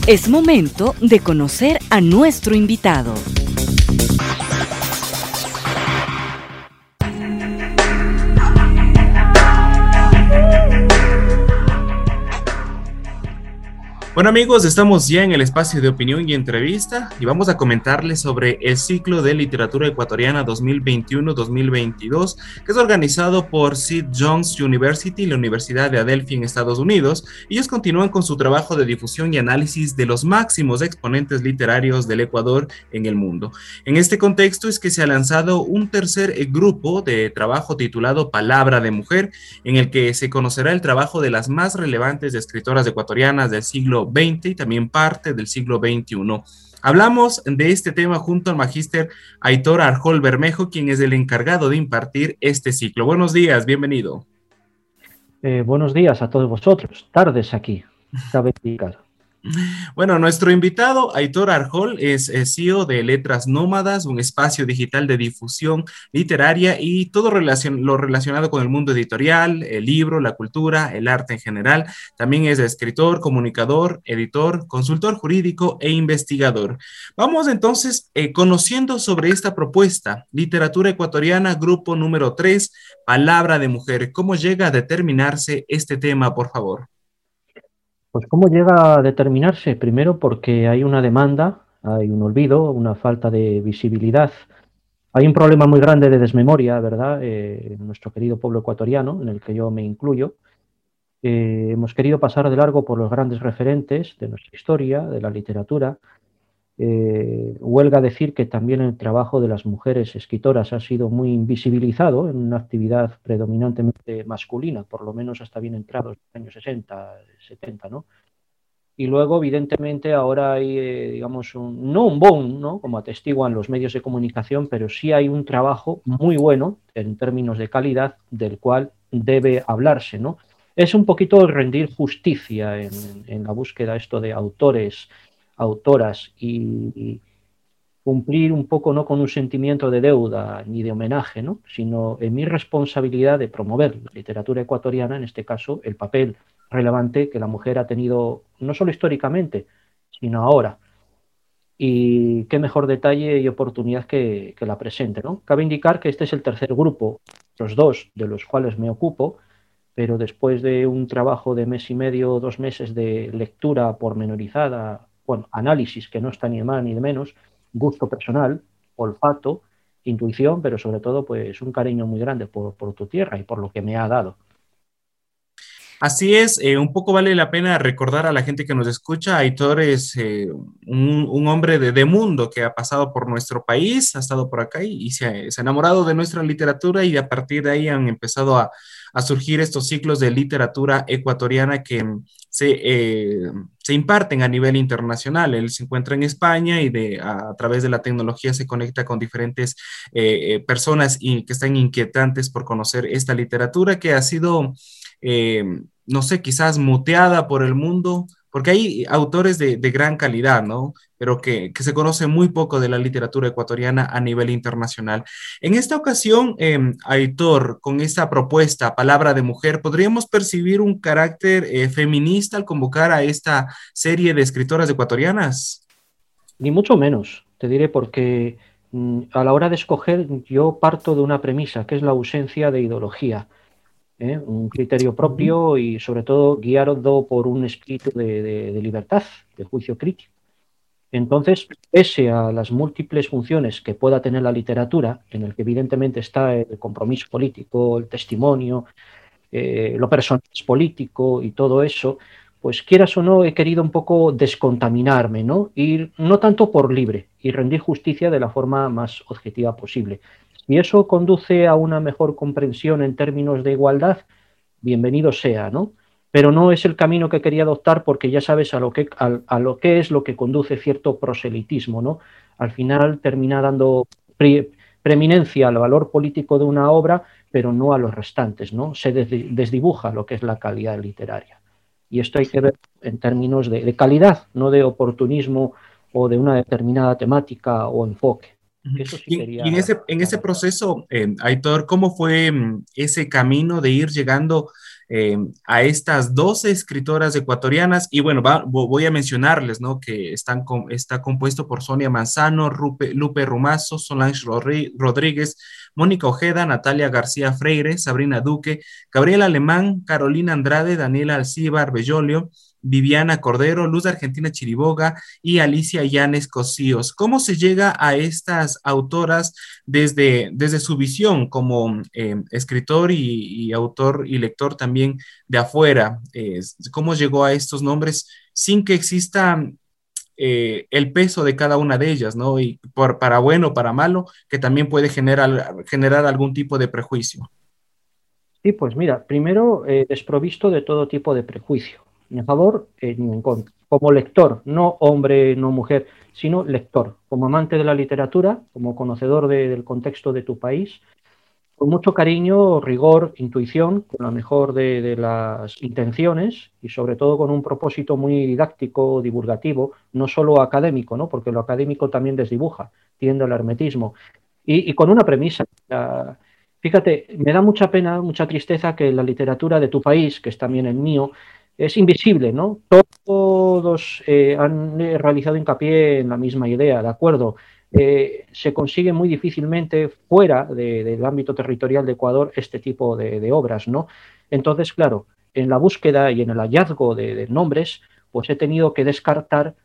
Es momento de conocer a nuestro invitado. Bueno amigos, estamos ya en el espacio de opinión y entrevista y vamos a comentarles sobre el ciclo de literatura ecuatoriana 2021-2022 que es organizado por Sid Jones University, la Universidad de Adelphi en Estados Unidos. Ellos continúan con su trabajo de difusión y análisis de los máximos exponentes literarios del Ecuador en el mundo. En este contexto es que se ha lanzado un tercer grupo de trabajo titulado Palabra de Mujer, en el que se conocerá el trabajo de las más relevantes escritoras ecuatorianas del siglo XX y también parte del siglo XXI. Hablamos de este tema junto al magíster Aitor Arjol Bermejo, quien es el encargado de impartir este ciclo. Buenos días, bienvenido. Buenos días a todos vosotros, tardes aquí, cabe explicar. Bueno, nuestro invitado, Aitor Arjol, es CEO de Letras Nómadas, un espacio digital de difusión literaria y todo lo relacionado con el mundo editorial, el libro, la cultura, el arte en general. También es escritor, comunicador, editor, consultor jurídico e investigador. Vamos entonces conociendo sobre esta propuesta, Literatura Ecuatoriana, grupo número 3, Palabra de Mujer. ¿Cómo llega a determinarse este tema, por favor? Pues ¿cómo llega a determinarse? Primero porque hay una demanda, hay un olvido, una falta de visibilidad. Hay un problema muy grande de desmemoria, ¿verdad? En nuestro querido pueblo ecuatoriano, en el que yo me incluyo. Hemos querido pasar de largo por los grandes referentes de nuestra historia, de la literatura. Huelga decir que también el trabajo de las mujeres escritoras ha sido muy invisibilizado en una actividad predominantemente masculina, por lo menos hasta bien entrados los años 60, 70, ¿no? Y luego, evidentemente, ahora hay, digamos, no un boom, ¿no?, como atestiguan los medios de comunicación, pero sí hay un trabajo muy bueno en términos de calidad del cual debe hablarse, ¿no? Es un poquito rendir justicia en la búsqueda esto de autores, autoras y cumplir un poco no con un sentimiento de deuda ni de homenaje, ¿no?, sino en mi responsabilidad de promover la literatura ecuatoriana, en este caso el papel relevante que la mujer ha tenido no solo históricamente, sino ahora. Y qué mejor detalle y oportunidad que la presente, ¿no? Cabe indicar que este es el tercer grupo, los dos de los cuales me ocupo, pero después de un trabajo de mes y medio, 2 meses de lectura pormenorizada, bueno, análisis que no está ni de más ni de menos, gusto personal, olfato, intuición, pero sobre todo pues un cariño muy grande por tu tierra y por lo que me ha dado. Así es, un poco vale la pena recordar a la gente que nos escucha. Aitor es un hombre de mundo que ha pasado por nuestro país, ha estado por acá y se ha enamorado de nuestra literatura y a partir de ahí han empezado a surgir estos ciclos de literatura ecuatoriana que se imparten a nivel internacional. Él se encuentra en España y a través de la tecnología se conecta con diferentes personas que están inquietantes por conocer esta literatura que ha sido no sé, quizás muteada por el mundo, porque hay autores de gran calidad, ¿no? Pero que se conoce muy poco de la literatura ecuatoriana a nivel internacional. En esta ocasión, Aitor, con esta propuesta, Palabra de Mujer, ¿podríamos percibir un carácter feminista al convocar a esta serie de escritoras ecuatorianas? Ni mucho menos, te diré, porque a la hora de escoger yo parto de una premisa, que es la ausencia de ideología. Un criterio propio y sobre todo guiado por un espíritu de libertad, de juicio crítico. Entonces, pese a las múltiples funciones que pueda tener la literatura, en el que evidentemente está el compromiso político, el testimonio, lo personal es político y todo eso, pues quieras o no he querido un poco descontaminarme, ¿no? Ir no tanto por libre y rendir justicia de la forma más objetiva posible. Y eso conduce a una mejor comprensión en términos de igualdad, bienvenido sea, ¿no? Pero no es el camino que quería adoptar porque ya sabes a lo que es lo que conduce cierto proselitismo, ¿no? Al final termina dando preeminencia al valor político de una obra, pero no a los restantes, ¿no? Se desdibuja lo que es la calidad literaria. Y esto hay que ver en términos de calidad, no de oportunismo o de una determinada temática o enfoque. Eso sí sería... Y en ese proceso, Aitor, ¿cómo fue ese camino de ir llegando a estas 12 escritoras ecuatorianas. Y bueno, voy a mencionarles, ¿no? Que está compuesto por Sonia Manzano, Lupe Rumazo, Solange Rodríguez, Mónica Ojeda, Natalia García Freire, Sabrina Duque, Gabriela Alemán, Carolina Andrade, Daniela Alcíbar Bellolio, Viviana Cordero, Luz de Argentina Chiriboga y Alicia Llanes Cosíos. ¿Cómo se llega a estas autoras desde su visión como escritor y autor y lector también de afuera? ¿Cómo llegó a estos nombres sin que exista el peso de cada una de ellas, ¿no? Y para bueno o para malo, que también puede generar algún tipo de prejuicio. Sí, pues mira, primero desprovisto de todo tipo de prejuicio, ni a favor ni en contra. Como lector, no hombre, no mujer, sino lector, como amante de la literatura, como conocedor del contexto de tu país, con mucho cariño, rigor, intuición, con la mejor de las intenciones y sobre todo con un propósito muy didáctico, divulgativo, no solo académico, ¿no? Porque lo académico también desdibuja, tiende al hermetismo. Y con una premisa. Fíjate, me da mucha pena, mucha tristeza que la literatura de tu país, que es también el mío, es invisible, ¿no? Todos han realizado hincapié en la misma idea, ¿de acuerdo? Se consigue muy difícilmente fuera del ámbito territorial de Ecuador este tipo de obras, ¿no? Entonces, claro, en la búsqueda y en el hallazgo de nombres, pues he tenido que descartar,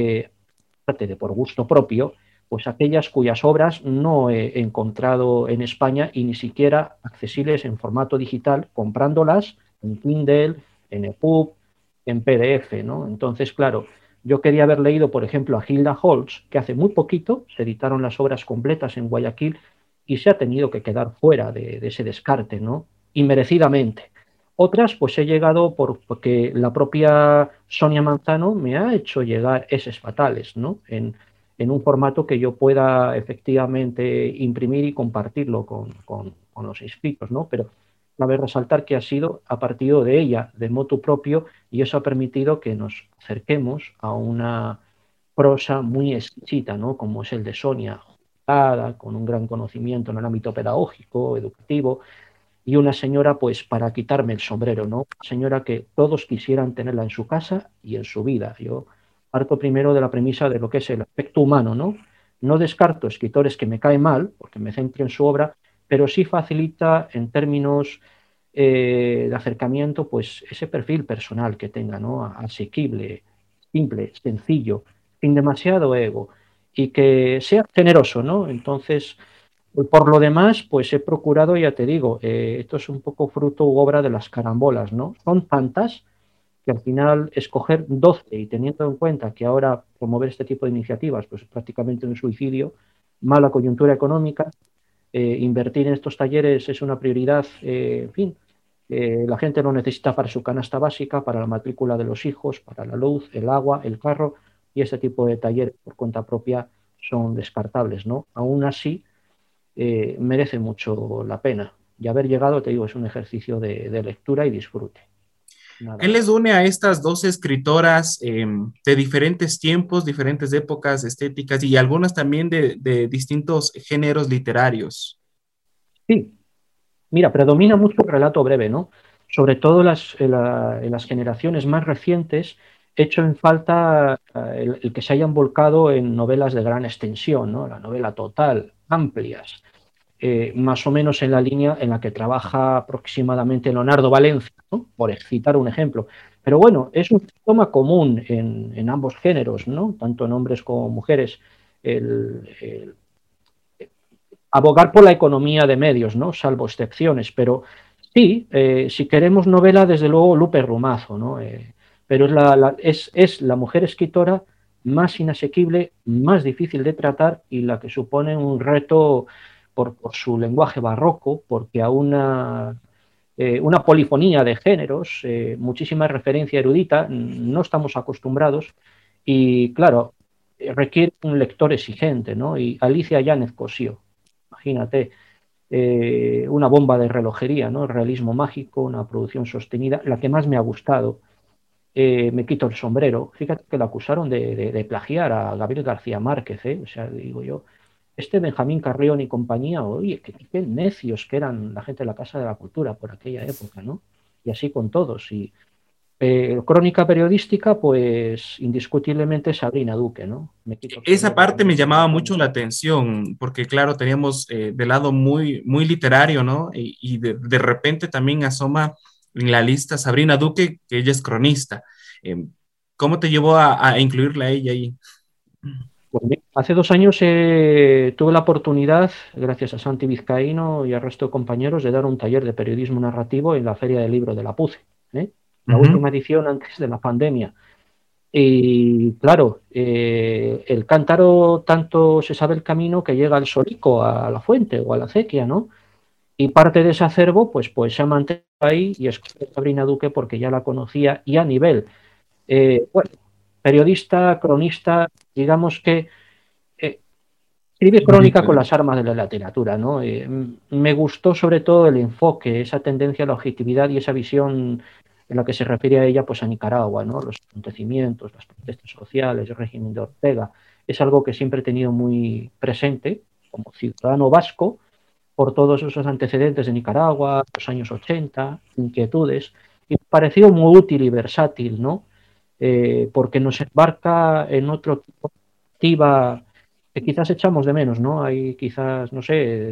de por gusto propio, pues aquellas cuyas obras no he encontrado en España y ni siquiera accesibles en formato digital, comprándolas en Kindle, en EPUB, en PDF, ¿no? Entonces, claro, yo quería haber leído, por ejemplo, a Hilda Holz, que hace muy poquito se editaron las obras completas en Guayaquil y se ha tenido que quedar fuera de ese descarte, ¿no? Y merecidamente. Otras, pues he llegado porque la propia Sonia Manzano me ha hecho llegar eses fatales, ¿no? En un formato que yo pueda efectivamente imprimir y compartirlo con los inscritos, ¿no? Pero cabe resaltar que ha sido a partir de ella, de motu propio, y eso ha permitido que nos acerquemos a una prosa muy exquisita, ¿no? Como es el de Sonia, con un gran conocimiento en el ámbito pedagógico, educativo, y una señora, pues, para quitarme el sombrero, ¿no? Una señora que todos quisieran tenerla en su casa y en su vida. Yo parto primero de la premisa de lo que es el aspecto humano, ¿no? No descarto escritores que me caen mal, porque me centro en su obra, pero sí facilita en términos de acercamiento, pues, ese perfil personal que tenga, ¿no? Asequible, simple, sencillo, sin demasiado ego, y que sea generoso, ¿no? Entonces, por lo demás, pues he procurado, ya te digo, esto es un poco fruto u obra de las carambolas, ¿no? Son tantas que al final escoger 12 y teniendo en cuenta que ahora promover este tipo de iniciativas pues es prácticamente un suicidio, mala coyuntura económica, invertir en estos talleres es una prioridad, en fin, la gente lo necesita para su canasta básica, para la matrícula de los hijos, para la luz, el agua, el carro, y este tipo de talleres por cuenta propia son descartables, ¿no? Aún así, merece mucho la pena. Y haber llegado, te digo, es un ejercicio de lectura y disfrute. ¿Qué Nada. les une a estas dos escritoras de diferentes tiempos, diferentes épocas estéticas y algunas también de distintos géneros literarios? Sí, mira, predomina mucho el relato breve, ¿no? Sobre todo en las generaciones más recientes, hecho en falta el que se hayan volcado en novelas de gran extensión, ¿no? La novela total, amplias, más o menos en la línea en la que trabaja aproximadamente Leonardo Valencia, ¿no? Por citar un ejemplo. Pero bueno, es un síntoma común en ambos géneros, ¿no? Tanto en hombres como mujeres, el abogar por la economía de medios, ¿no? Salvo excepciones, pero sí, si queremos novela, desde luego Lupe Rumazo, ¿no? Pero es la mujer escritora más inasequible, más difícil de tratar y la que supone un reto por su lenguaje barroco, porque a una polifonía de géneros, muchísima referencia erudita, no estamos acostumbrados y claro, requiere un lector exigente, ¿no? Y Alicia Yáñez Cosío, imagínate, una bomba de relojería, ¿no? Realismo mágico, una producción sostenida, la que más me ha gustado. Me quito el sombrero. Fíjate que la acusaron de plagiar a Gabriel García Márquez, ¿eh? O sea, digo yo, este Benjamín Carrión y compañía, oye, qué necios que eran la gente de la Casa de la Cultura por aquella época, ¿no? y así con todos. Y crónica periodística, pues indiscutiblemente Sabrina Duque, ¿no? Me quito el Esa sombrero parte me también como llamaba autora. mucho la atención, porque claro, teníamos del lado muy, muy literario, ¿no? Y de repente también asoma en la lista Sabrina Duque, que ella es cronista. Eh, ¿Cómo te llevó a incluirla a ella ahí? Pues hace 2 años tuve la oportunidad, gracias a Santi Vizcaíno y al resto de compañeros, de dar un taller de periodismo narrativo en la Feria del Libro de la PUCE, ¿eh? La Ujú. última edición antes de la pandemia. Y claro, el cántaro tanto se sabe el camino que llega al solico, a la fuente o a la acequia, ¿no? Y parte de ese acervo, pues se ha mantenido ahí y escogí a Sabrina Duque porque ya la conocía y a nivel, bueno, periodista, cronista, digamos que eh, escribe crónica con las armas de la literatura, ¿no? Me gustó sobre todo el enfoque, esa tendencia a la objetividad y esa visión en la que se refiere a ella, pues a Nicaragua, ¿no? Los acontecimientos, las protestas sociales, el régimen de Ortega. Es algo que siempre he tenido muy presente como ciudadano vasco por todos esos antecedentes de Nicaragua, los años 80, inquietudes, y me ha parecido muy útil y versátil, ¿no? Porque nos embarca en otro tipo de activa que quizás echamos de menos, ¿no? Hay quizás, no sé,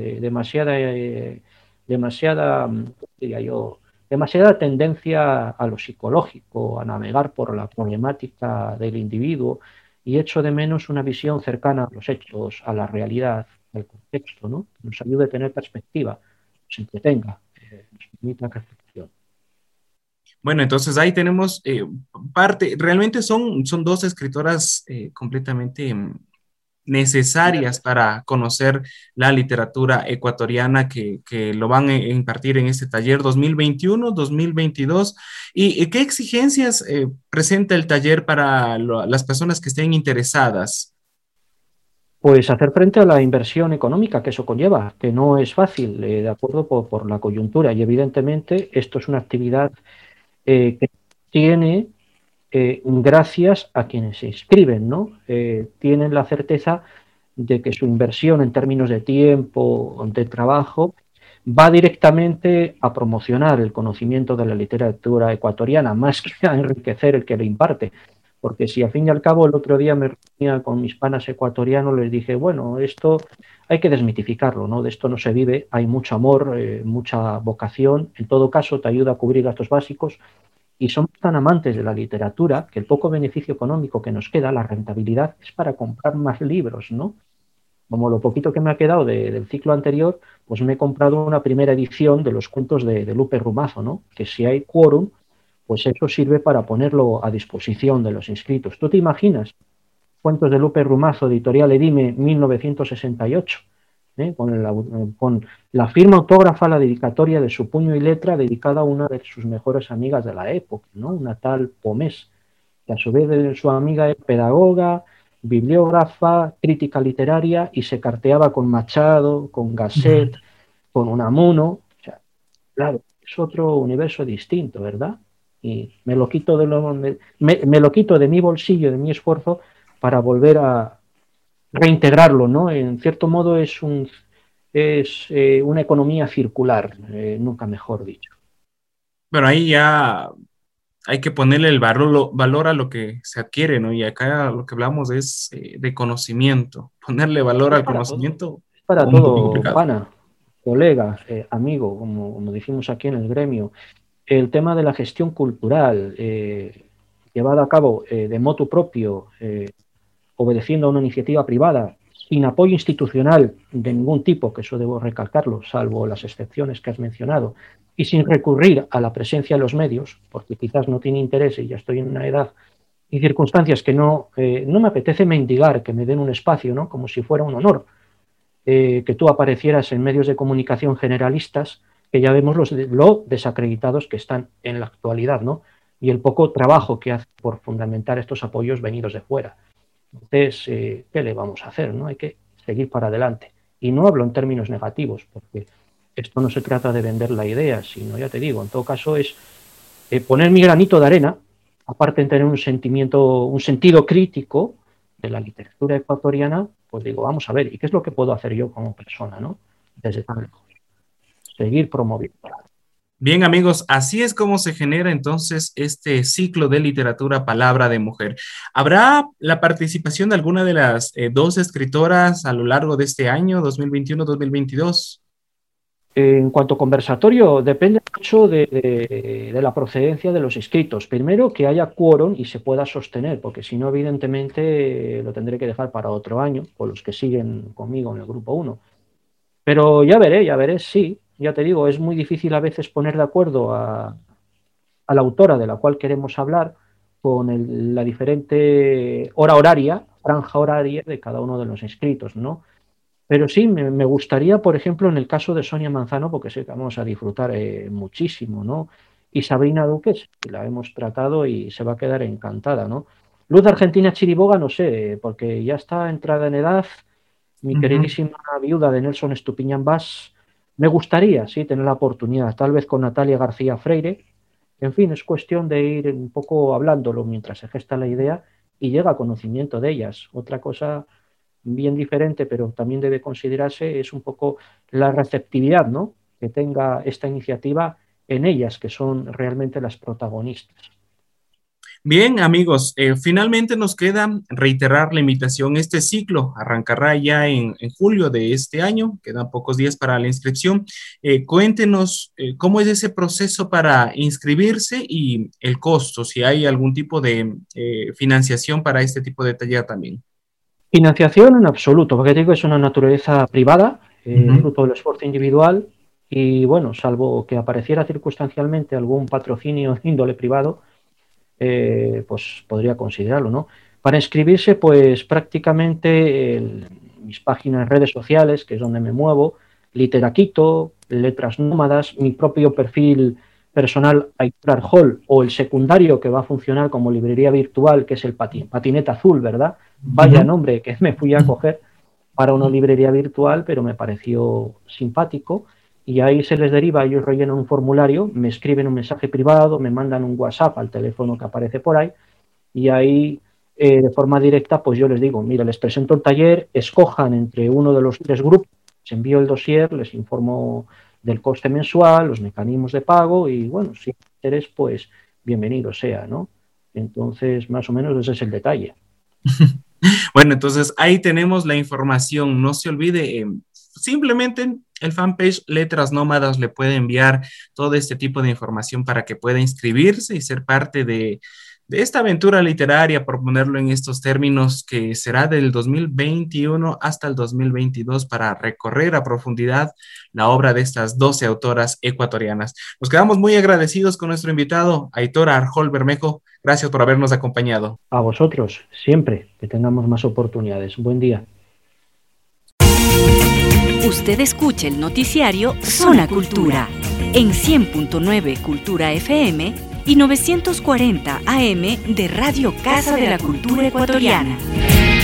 demasiada, ¿cómo diría yo? Demasiada tendencia a lo psicológico, a navegar por la problemática del individuo y echo de menos una visión cercana a los hechos, a la realidad, al contexto, ¿no? Que nos ayude a tener perspectiva, nos entretenga, nos permita reflexión. Bueno, entonces ahí tenemos parte, realmente son dos escritoras completamente necesarias para conocer la literatura ecuatoriana que lo van a impartir en este taller 2021-2022. ¿Y qué exigencias presenta el taller para las personas que estén interesadas? Pues hacer frente a la inversión económica que eso conlleva, que no es fácil, de acuerdo por la coyuntura. Y evidentemente esto es una actividad que tiene gracias a quienes se inscriben, ¿no? Tienen la certeza de que su inversión en términos de tiempo, de trabajo, va directamente a promocionar el conocimiento de la literatura ecuatoriana, más que a enriquecer el que le imparte. Porque si al fin y al cabo el otro día me reunía con mis panas ecuatorianos, les dije, bueno, esto hay que desmitificarlo, ¿no? De esto no se vive, hay mucho amor, mucha vocación, en todo caso te ayuda a cubrir gastos básicos y somos tan amantes de la literatura que el poco beneficio económico que nos queda, la rentabilidad, es para comprar más libros, ¿no? Como lo poquito que me ha quedado del ciclo anterior, pues me he comprado una primera edición de los cuentos de Lupe Rumazo, ¿no? Que si hay quórum, pues eso sirve para ponerlo a disposición de los inscritos. ¿Tú te imaginas? Cuentos de Lupe Rumazo, editorial Edime, 1968, con la firma autógrafa, la dedicatoria de su puño y letra dedicada a una de sus mejores amigas de la época, ¿no? Una tal Pomés, que a su vez su amiga es pedagoga, bibliógrafa, crítica literaria y se carteaba con Machado, con Gasset, con Unamuno. O sea, claro, es otro universo distinto, ¿verdad? Y me lo quito me lo quito de mi bolsillo, de mi esfuerzo, para volver a reintegrarlo, ¿no? En cierto modo es una economía circular, nunca mejor dicho. Bueno, ahí ya hay que ponerle el valor a lo que se adquiere, ¿no? Y acá lo que hablamos es de conocimiento. Ponerle valor Es al para todo, conocimiento, es para un poco todo, complicado. pana, colega, amigo, como decimos aquí en el gremio. El tema de la gestión cultural, llevada a cabo de motu propio, obedeciendo a una iniciativa privada, sin apoyo institucional de ningún tipo, que eso debo recalcarlo, salvo las excepciones que has mencionado, y sin recurrir a la presencia de los medios, porque quizás no tiene interés y ya estoy en una edad y circunstancias que no me apetece mendigar, que me den un espacio, ¿no? Como si fuera un honor que tú aparecieras en medios de comunicación generalistas, que ya vemos lo desacreditados que están en la actualidad, ¿no? Y el poco trabajo que hace por fundamentar estos apoyos venidos de fuera. Entonces, ¿qué le vamos a hacer? ¿No? Hay que seguir para adelante. Y no hablo en términos negativos, porque esto no se trata de vender la idea, sino, ya te digo, en todo caso es poner mi granito de arena, aparte de tener un sentido crítico de la literatura ecuatoriana, pues digo, vamos a ver, ¿y qué es lo que puedo hacer yo como persona, ¿no? Desde tan lejos. Seguir promoviendo. Bien, amigos, así es como se genera entonces este ciclo de literatura Palabra de Mujer. ¿Habrá la participación de alguna de las dos escritoras a lo largo de este año, 2021-2022? En cuanto a conversatorio, depende mucho de la procedencia de los inscritos. Primero, que haya quórum y se pueda sostener, porque si no, evidentemente, lo tendré que dejar para otro año, con los que siguen conmigo en el grupo 1. Pero ya veré, sí. Ya te digo, es muy difícil a veces poner de acuerdo a la autora de la cual queremos hablar con la diferente franja horaria de cada uno de los inscritos, ¿no? Pero sí, me gustaría, por ejemplo, en el caso de Sonia Manzano, porque sé que vamos a disfrutar muchísimo, ¿no? Y Sabrina Duques, que la hemos tratado y se va a quedar encantada, ¿no? Luz de Argentina Chiriboga, no sé, porque ya está entrada en edad. Mi queridísima viuda de Nelson Estupiñán Bas, me gustaría, sí, tener la oportunidad, tal vez con Natalia García Freire. En fin, es cuestión de ir un poco hablándolo mientras se gesta la idea y llega a conocimiento de ellas. Otra cosa bien diferente, pero también debe considerarse, es un poco la receptividad, ¿no?, que tenga esta iniciativa en ellas, que son realmente las protagonistas. Bien, amigos, finalmente nos queda reiterar la invitación. Este ciclo arrancará ya en julio de este año, quedan pocos días para la inscripción. Cuéntenos cómo es ese proceso para inscribirse y el costo, si hay algún tipo de financiación para este tipo de taller también. Financiación en absoluto, porque te digo, es una naturaleza privada, fruto del esfuerzo individual, y bueno, salvo que apareciera circunstancialmente algún patrocinio de índole privado, pues podría considerarlo, ¿no? Para inscribirse, pues prácticamente mis páginas en redes sociales, que es donde me muevo, Literaquito, Letras Nómadas, mi propio perfil personal Aitor Arjol, o el secundario que va a funcionar como librería virtual, que es el Patineta Azul, ¿verdad? Vaya nombre que me fui a coger para una librería virtual, pero me pareció simpático. Y ahí se les deriva, ellos rellenan un formulario, me escriben un mensaje privado, me mandan un WhatsApp al teléfono que aparece por ahí, y ahí de forma directa pues yo les digo, mira, les presento el taller, escojan entre uno de los 3 grupos, les envío el dossier, les informo del coste mensual, los mecanismos de pago, y bueno, si interés, pues bienvenido sea, ¿no? Entonces, más o menos ese es el detalle. Bueno, entonces ahí tenemos la información. No se olvide, simplemente el fanpage Letras Nómadas le puede enviar todo este tipo de información para que pueda inscribirse y ser parte de esta aventura literaria, por ponerlo en estos términos, que será del 2021 hasta el 2022 para recorrer a profundidad la obra de estas 12 autoras ecuatorianas. Nos quedamos muy agradecidos con nuestro invitado, Aitor Arjol Bermejo. Gracias por habernos acompañado. A vosotros, siempre que tengamos más oportunidades. Buen día. Usted escucha el noticiario Zona Cultura en 100.9 Cultura FM y 940 AM de Radio Casa de la Cultura Ecuatoriana.